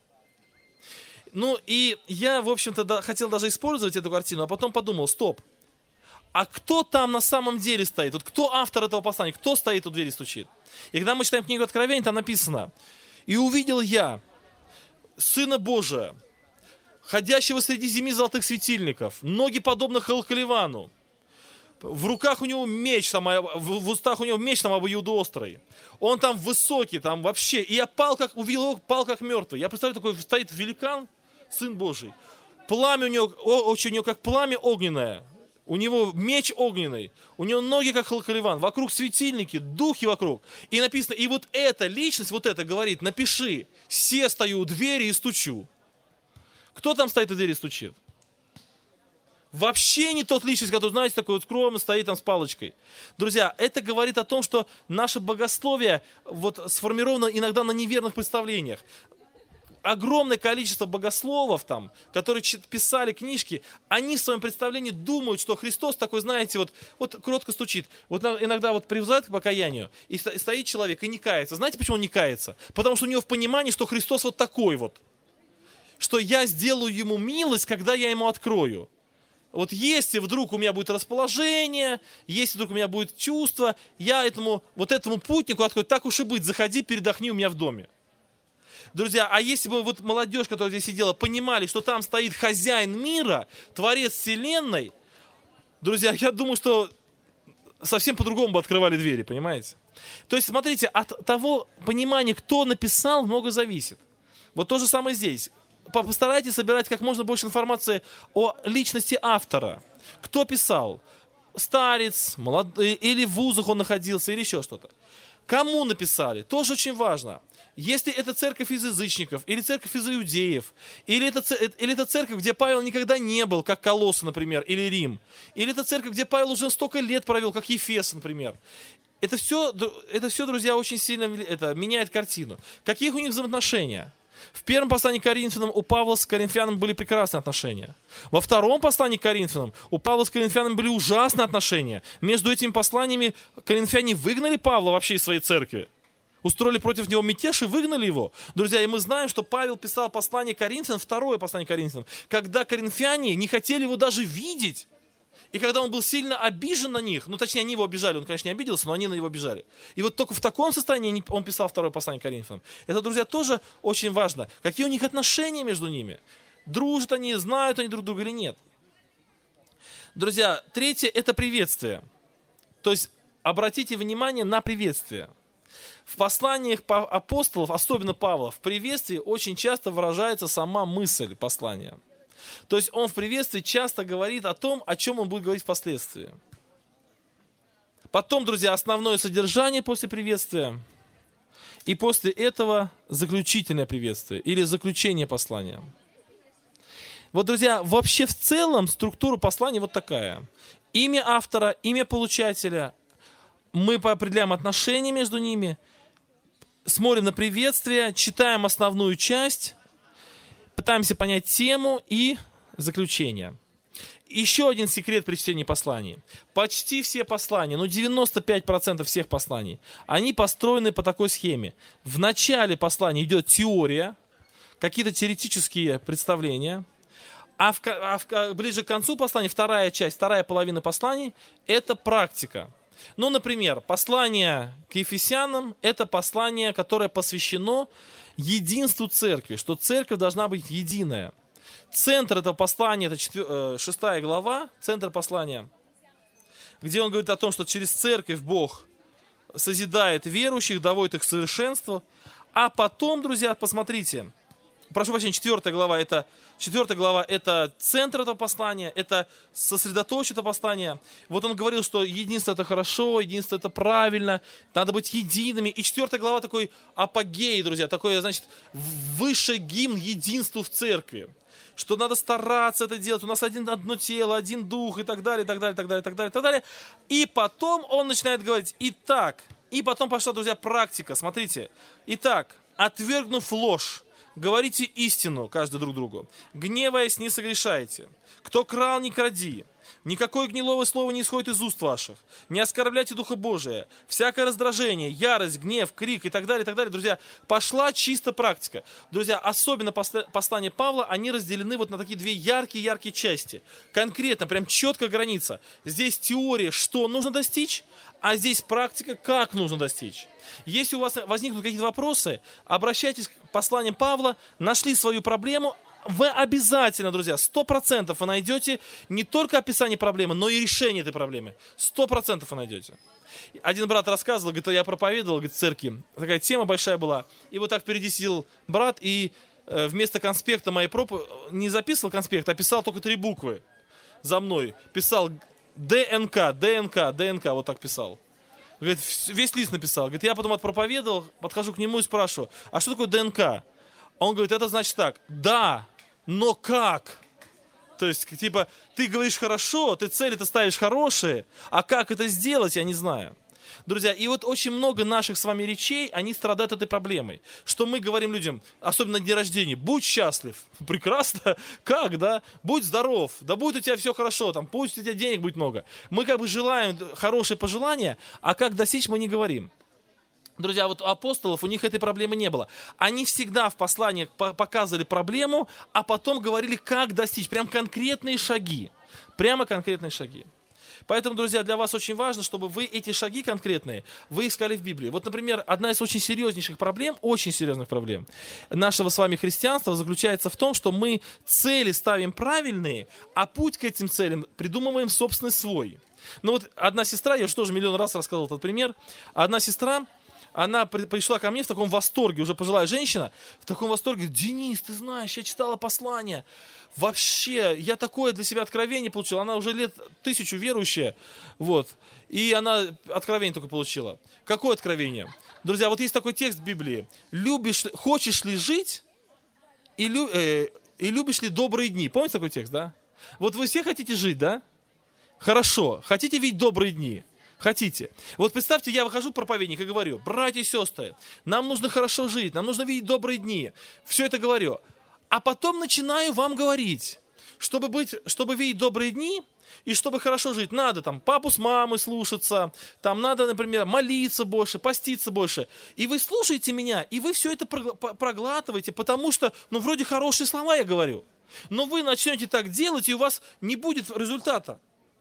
Ну, и я, в общем-то, да, хотел даже использовать эту картину, а потом подумал, стоп, а кто там на самом деле стоит? Вот кто автор этого послания? Кто стоит у двери и стучит? И когда мы читаем книгу Откровения, там написано, «И увидел я Сына Божия, ходящего среди семи золотых светильников, ноги подобно Халкаливану, в руках у него меч, там, в устах у него меч там обоюдоострый. Он там высокий, там вообще. И я пал, как, увидел его, пал как мертвый. Я представляю, такой стоит великан, Сын Божий. Пламя у него, очень у него как пламя огненное. У него меч огненный, у него ноги как Халкаливан, вокруг светильники, духи вокруг. И написано, и вот эта личность, вот это говорит, напиши, «Се стою у двери и стучу». Кто там стоит у двери и стучит? Вообще не тот личность, который, знаете, такой вот скромный, стоит там с палочкой. Друзья, это говорит о том, что наше богословие вот сформировано иногда на неверных представлениях. Огромное количество богословов там, которые писали книжки, они в своем представлении думают, что Христос такой, знаете, вот, вот кротко стучит. Вот иногда вот привзывают к покаянию, и стоит человек и не кается. Знаете, почему он не кается? Потому что у него в понимании, что Христос вот такой вот. Что я сделаю ему милость, когда я ему открою. Вот если вдруг у меня будет расположение, если вдруг у меня будет чувство, я этому, вот этому путнику открою, так уж и быть, заходи, передохни у меня в доме. Друзья, а если бы вот молодежь, которая здесь сидела, понимали, что там стоит хозяин мира, творец вселенной, друзья, я думаю, что совсем по-другому бы открывали двери, понимаете? То есть, смотрите, от того понимания, кто написал, много зависит. Вот то же самое здесь. Постарайтесь собирать как можно больше информации о личности автора. Кто писал? Старец, молодой, или в вузах он находился, или еще что-то. Кому написали? Тоже очень важно. Если это церковь из язычников, или церковь из иудеев, или это, или это церковь, где Павел никогда не был, как Колоссы, например, или Рим, или это церковь, где Павел уже столько лет провел, как Ефес, например. Это все, это все, друзья, очень сильно это, меняет картину. Какие у них взаимоотношения? В первом послании к Коринфянам у Павла с коринфянами были прекрасные отношения. Во втором послании к Коринфянам у Павла с коринфянами были ужасные отношения. Между этими посланиями коринфяне выгнали Павла вообще из своей церкви. Устроили против него мятеж и выгнали его. Друзья, и мы знаем, что Павел писал послание Коринфянам, второе послание Коринфянам, когда коринфяне не хотели его даже видеть. И когда он был сильно обижен на них, ну точнее они его обижали, он, конечно, не обиделся, но они на него обижали. И вот только в таком состоянии он писал второе послание Коринфянам. Это, друзья, тоже очень важно. Какие у них отношения между ними? Дружат они, знают они друг друга или нет? Друзья, третье – это приветствие. То есть обратите внимание на приветствие. В посланиях апостолов, особенно Павла, в приветствии очень часто выражается сама мысль послания. То есть он в приветствии часто говорит о том, о чем он будет говорить впоследствии. Потом, друзья, основное содержание после приветствия. И после этого заключительное приветствие или заключение послания. Вот, друзья, вообще в целом структура послания вот такая. Имя автора, имя получателя. Мы определяем отношения между ними. смотрим на приветствие, читаем основную часть, пытаемся понять тему и заключение. Еще один секрет при чтении посланий. Почти все послания, ну девяносто пять процентов всех посланий, они построены по такой схеме. В начале послания идет теория, какие-то теоретические представления, а, в, а в, ближе к концу послания, вторая часть, вторая половина посланий, это практика. Ну, например, послание к Ефесянам – это послание, которое посвящено единству церкви, что церковь должна быть единая. Центр этого послания, это четвер... шестая глава, центр послания, где он говорит о том, что через церковь Бог созидает верующих, доводит их к совершенству. А потом, друзья, посмотрите, прошу прощения, четвертая глава, это, четвертая глава, это центр этого послания, это сосредоточие этого послания. Вот он говорил, что единство это хорошо, единство это правильно, надо быть едиными. И четвертая глава такой апогей, друзья, такой, значит, высший гимн единству в церкви. Что надо стараться это делать, у нас один, одно тело, один дух и так далее, и так далее, и так далее, и так далее, и так далее. И потом он начинает говорить, итак, и потом пошла, друзья, практика, смотрите. Итак, отвергнув ложь, говорите истину каждый друг другу, гневаясь, не согрешайте. Кто крал, не кради. Никакое гнилое слово не исходит из уст ваших. Не оскорбляйте Духа Божия. Всякое раздражение, ярость, гнев, крик и так далее, и так далее. Друзья, пошла чисто практика. Друзья, особенно послания Павла, они разделены вот на такие две яркие-яркие части. Конкретно, прям четко граница. Здесь теория, что нужно достичь, а здесь практика, как нужно достичь. Если у вас возникнут какие-то вопросы, обращайтесь к посланиям Павла, нашли свою проблему, вы обязательно, друзья, сто процентов вы найдете не только описание проблемы, но и решение этой проблемы. Сто процентов вы найдете. Один брат рассказывал, говорит, я проповедовал, говорит, в церкви. Такая тема большая была. И вот так впереди сидел брат, и э, вместо конспекта моей проповеди не записывал конспект, а писал только три буквы за мной. Писал ДНК, ДНК, ДНК, вот так писал. Говорит, весь лист написал. Говорит, я потом отпроповедовал, подхожу к нему и спрашиваю, а что такое ДНК? Он говорит, это значит так, да, но как? То есть, типа, ты говоришь хорошо, ты цели-то ставишь хорошие, а как это сделать, я не знаю. Друзья, и вот очень много наших с вами речей, они страдают этой проблемой. Что мы говорим людям, особенно на дне рождения, будь счастлив. Прекрасно. Как, да? Будь здоров. Да будет у тебя все хорошо, там, пусть у тебя денег будет много. Мы как бы желаем хорошие пожелания, а как достичь, мы не говорим. Друзья, вот у апостолов у них этой проблемы не было. Они всегда в посланиях показывали проблему, а потом говорили, как достичь. Прям конкретные шаги. Прямо конкретные шаги. Поэтому, друзья, для вас очень важно, чтобы вы эти шаги конкретные, вы искали в Библии. Вот, например, одна из очень серьезнейших проблем, очень серьезных проблем нашего с вами христианства заключается в том, что мы цели ставим правильные, а путь к этим целям придумываем собственный свой. Ну вот одна сестра, я уже тоже миллион раз рассказывал этот пример, одна сестра, она пришла ко мне в таком восторге, уже пожилая женщина, в таком восторге, Денис, ты знаешь, я читала послание, вообще, я такое для себя откровение получила, она уже лет тысячу верующая, вот, и она откровение только получила. Какое откровение? Друзья, вот есть такой текст в Библии, любишь, хочешь ли жить и, лю, э, и любишь ли добрые дни? Помните такой текст, да? Вот вы все хотите жить, да? Хорошо, хотите видеть добрые дни? Хотите. Вот представьте, я выхожу проповедник и говорю, братья и сестры, нам нужно хорошо жить, нам нужно видеть добрые дни. Все это говорю. А потом начинаю вам говорить, чтобы, быть, чтобы видеть добрые дни и чтобы хорошо жить, надо там папу с мамой слушаться, там надо, например, молиться больше, поститься больше. И вы слушаете меня, и вы все это проглатываете, потому что, ну, вроде хорошие слова я говорю. Но вы начнете так делать, и у вас не будет результата.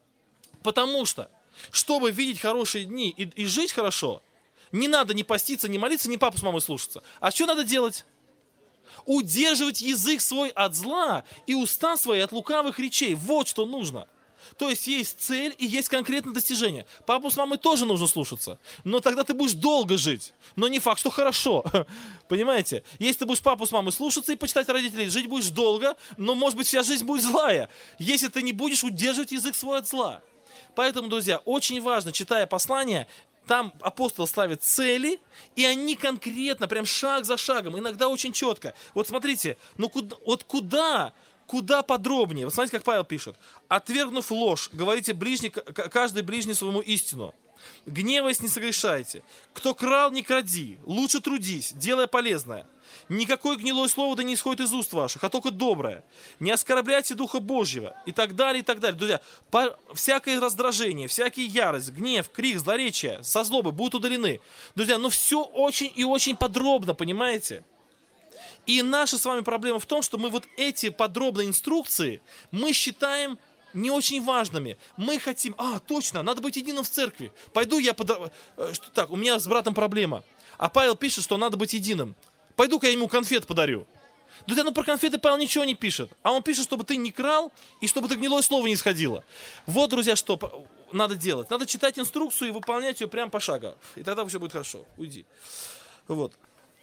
Потому что чтобы видеть хорошие дни и, и жить хорошо, не надо ни поститься, ни молиться, ни папу с мамой слушаться. А что надо делать? Удерживать язык свой от зла и уста свои от лукавых речей. Вот что нужно. То есть есть цель и есть конкретное достижение. Папу с мамой тоже нужно слушаться. Но тогда ты будешь долго жить. Но не факт, что хорошо. Понимаете? Если ты будешь папу с мамой слушаться и почитать родителей, жить будешь долго, но может быть вся жизнь будет злая. Если ты не будешь удерживать язык свой от зла. Поэтому, друзья, очень важно, читая послания, там апостол ставит цели, и они конкретно, прям шаг за шагом, иногда очень четко. Вот смотрите, ну куда, вот куда, куда подробнее. Вот смотрите, как Павел пишет. «Отвергнув ложь, говорите ближний, каждый ближний своему истину. Гневаясь, не согрешайте. Кто крал, не кради. Лучше трудись, делая полезное. Никакое гнилое слово да не исходит из уст ваших, а только доброе. Не оскорбляйте Духа Божьего». И так далее, и так далее. Друзья, по, всякое раздражение, всякая ярость, гнев, крик, злоречие, со злобы будут удалены. Друзья, ну все очень и очень подробно, понимаете? И наша с вами проблема в том, что мы вот эти подробные инструкции, мы считаем не очень важными. Мы хотим, а, точно, надо быть единым в церкви. Пойду я, под... что так, у меня с братом проблема. А Павел пишет, что надо быть единым. Пойду-ка я ему конфет подарю. Друзья, ну про конфеты Павел ничего не пишет. А он пишет, чтобы ты не крал и чтобы ты гнилое слово не исходило. Вот, друзья, что надо делать. Надо читать инструкцию и выполнять ее прямо пошагово. И тогда все будет хорошо. Уйди. Вот.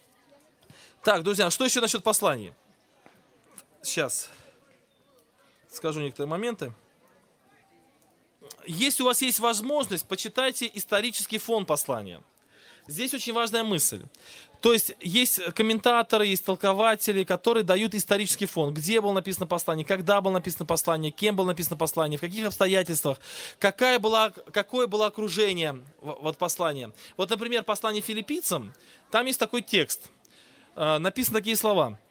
Так, друзья, что еще насчет посланий? Сейчас скажу некоторые моменты. Если у вас есть возможность, почитайте исторический фон послания. Здесь очень важная мысль. То есть есть комментаторы, есть толкователи, которые дают исторический фон. Где было написано послание, когда было написано послание, кем было написано послание, в каких обстоятельствах, какая была, какое было окружение вот, послания. Вот, например, послание филиппийцам, там есть такой текст. Написаны такие слова.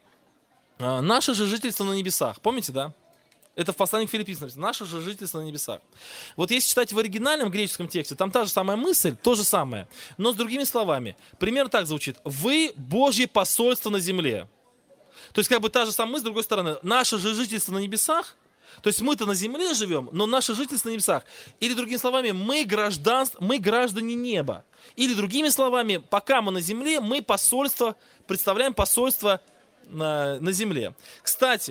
«Наше же жительство на небесах». Помните, да? Это в послании к филиппийцам написано. «Наше же жительство на небесах». Вот если читать в оригинальном греческом тексте, там та же самая мысль, то же самое, но с другими словами. Примерно так звучит. «Вы Божье посольство на земле». То есть как бы та же самая мысль, с другой стороны. «Наше же жительство на небесах». То есть мы-то на земле живем, но наше жительство на небесах. Или другими словами, мы, граждан, мы граждане неба. Или другими словами, пока мы на земле, мы посольство, представляем посольство на, на земле. Кстати,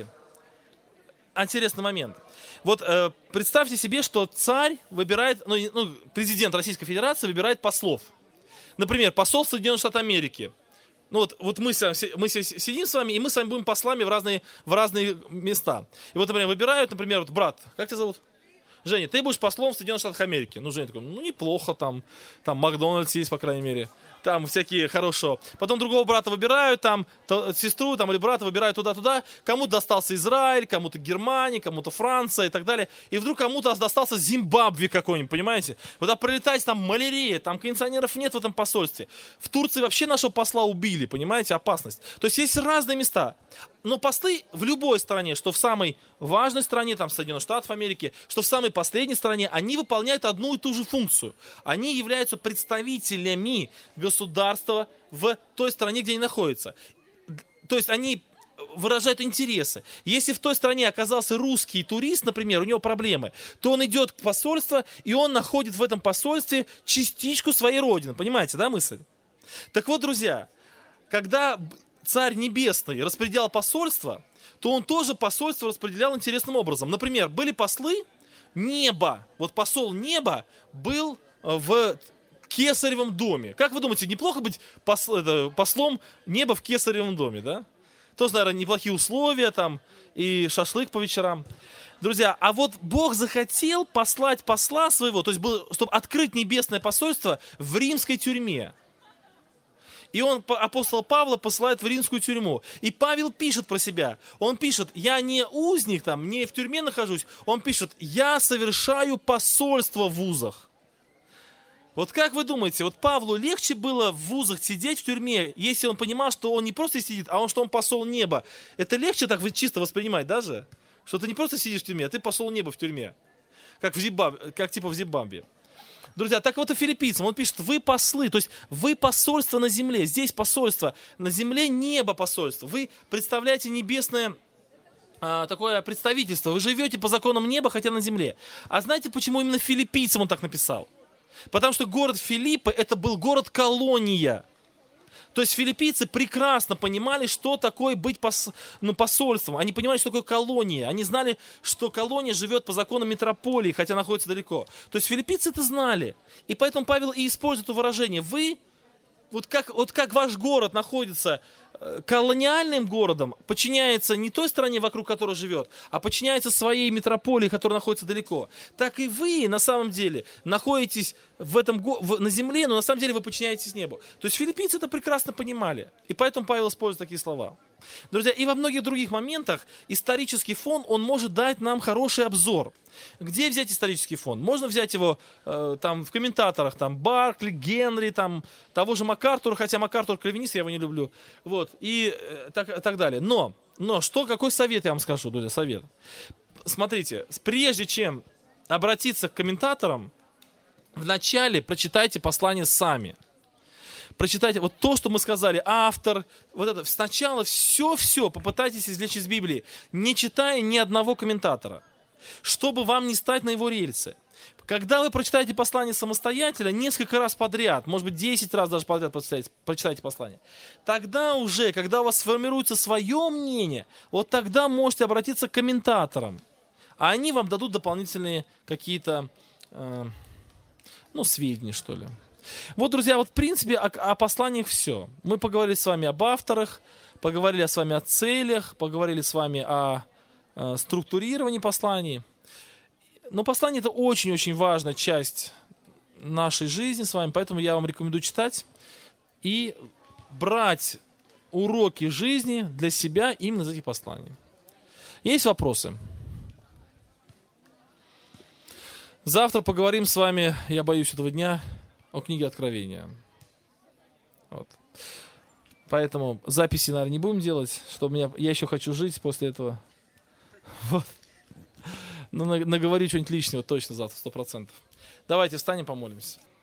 интересный момент. Вот э, представьте себе, что царь выбирает, ну, ну, президент Российской Федерации выбирает послов. Например, посол Соединенных Штатов Америки. Ну вот, вот мы, мы сидим с вами, и мы с вами будем послами в разные, в разные места. И вот, например, выбирают, например, вот брат, как тебя зовут? Женя, ты будешь послом в Соединенных Штатах Америки. Ну, Женя такой, ну, неплохо, там, там Макдональдс есть, по крайней мере. Там всякие хорошо. Потом другого брата выбирают, там, то, сестру там, или брата выбирают туда-туда. Кому-то достался Израиль, кому-то Германия, кому-то Франция и так далее. И вдруг кому-то достался Зимбабве какой-нибудь, понимаете? Вот а прилетать, там малярия, там кондиционеров нет в этом посольстве. В Турции вообще нашего посла убили, понимаете, опасность. То есть есть разные места. Но послы в любой стране, что в самой важной стране, там, Соединенных Штатов Америки, что в самой последней стране, они выполняют одну и ту же функцию. Они являются представителями государства в той стране, где они находятся. То есть они выражают интересы. Если в той стране оказался русский турист, например, у него проблемы, то он идет к посольству, и он находит в этом посольстве частичку своей родины. Понимаете, да, мысль? Так вот, друзья, когда Царь Небесный распределял посольство, то он тоже посольство распределял интересным образом. Например, были послы неба. Вот посол неба был в Кесаревом доме. Как вы думаете, неплохо быть посл, это, послом неба в Кесаревом доме, да? Тоже, наверное, неплохие условия там и шашлык по вечерам. Друзья, а вот Бог захотел послать посла своего, то есть, был, чтобы открыть небесное посольство в римской тюрьме. И он, апостол Павла, посылает в римскую тюрьму. И Павел пишет про себя. Он пишет, я не узник, там, не в тюрьме нахожусь. Он пишет, я совершаю посольство в вузах. Вот как вы думаете, вот Павлу легче было в вузах сидеть в тюрьме, если он понимал, что он не просто сидит, а он, что он посол неба? Это легче так чисто воспринимать даже? Что ты не просто сидишь в тюрьме, а ты посол неба в тюрьме. Как, в Зимбабве, как типа в Зимбабве. Друзья, так вот и филиппийцам, он пишет, вы послы, то есть вы посольство на земле, здесь посольство, на земле небо посольство, вы представляете небесное а, такое представительство, вы живете по законам неба, хотя на земле. А знаете, почему именно филиппийцам он так написал? Потому что город Филиппы, это был город-колония. То есть филиппийцы прекрасно понимали, что такое быть пос, ну, посольством. Они понимали, что такое колония. Они знали, что колония живет по законам метрополии, хотя находится далеко. То есть филиппийцы это знали. И поэтому Павел и использует это выражение. Вы, вот как, вот как ваш город находится колониальным городом, подчиняется не той стране, вокруг которой живет, а подчиняется своей метрополии, которая находится далеко. Так и вы на самом деле находитесь в этом, го- в- на земле, но на самом деле вы подчиняетесь небу. То есть филиппийцы это прекрасно понимали. И поэтому Павел использует такие слова. Друзья, и во многих других моментах исторический фон, он может дать нам хороший обзор. Где взять исторический фон? Можно взять его э, там в комментаторах, там Баркли, Генри, там того же МакАртура, хотя МакАртур кальвинист, я его не люблю, вот, и э, так, так далее. Но, но, что, какой совет я вам скажу, друзья, совет? Смотрите, прежде чем обратиться к комментаторам, вначале прочитайте послание сами. Прочитайте вот то, что мы сказали, автор, вот это. Сначала все-все попытайтесь извлечь из Библии, не читая ни одного комментатора, чтобы вам не стать на его рельсы. Когда вы прочитаете послание самостоятельно, несколько раз подряд, может быть, десять раз даже подряд прочитаете, прочитаете послание, тогда уже, когда у вас сформируется свое мнение, вот тогда можете обратиться к комментаторам, а они вам дадут дополнительные какие-то, э, ну, сведения, что ли. Вот, друзья, вот в принципе о, о посланиях все. Мы поговорили с вами об авторах, поговорили с вами о целях, поговорили с вами о, о структурировании посланий. Но послание — это очень-очень важная часть нашей жизни с вами, поэтому я вам рекомендую читать и брать уроки жизни для себя именно из этих посланий. Есть вопросы? Завтра поговорим с вами, я боюсь этого дня, о книге Откровения. Вот. Поэтому записи, наверное, не будем делать, что меня, я еще хочу жить после этого. Вот. Ну, наговорю что-нибудь лишнего точно завтра, сто процентов. Давайте встанем, помолимся.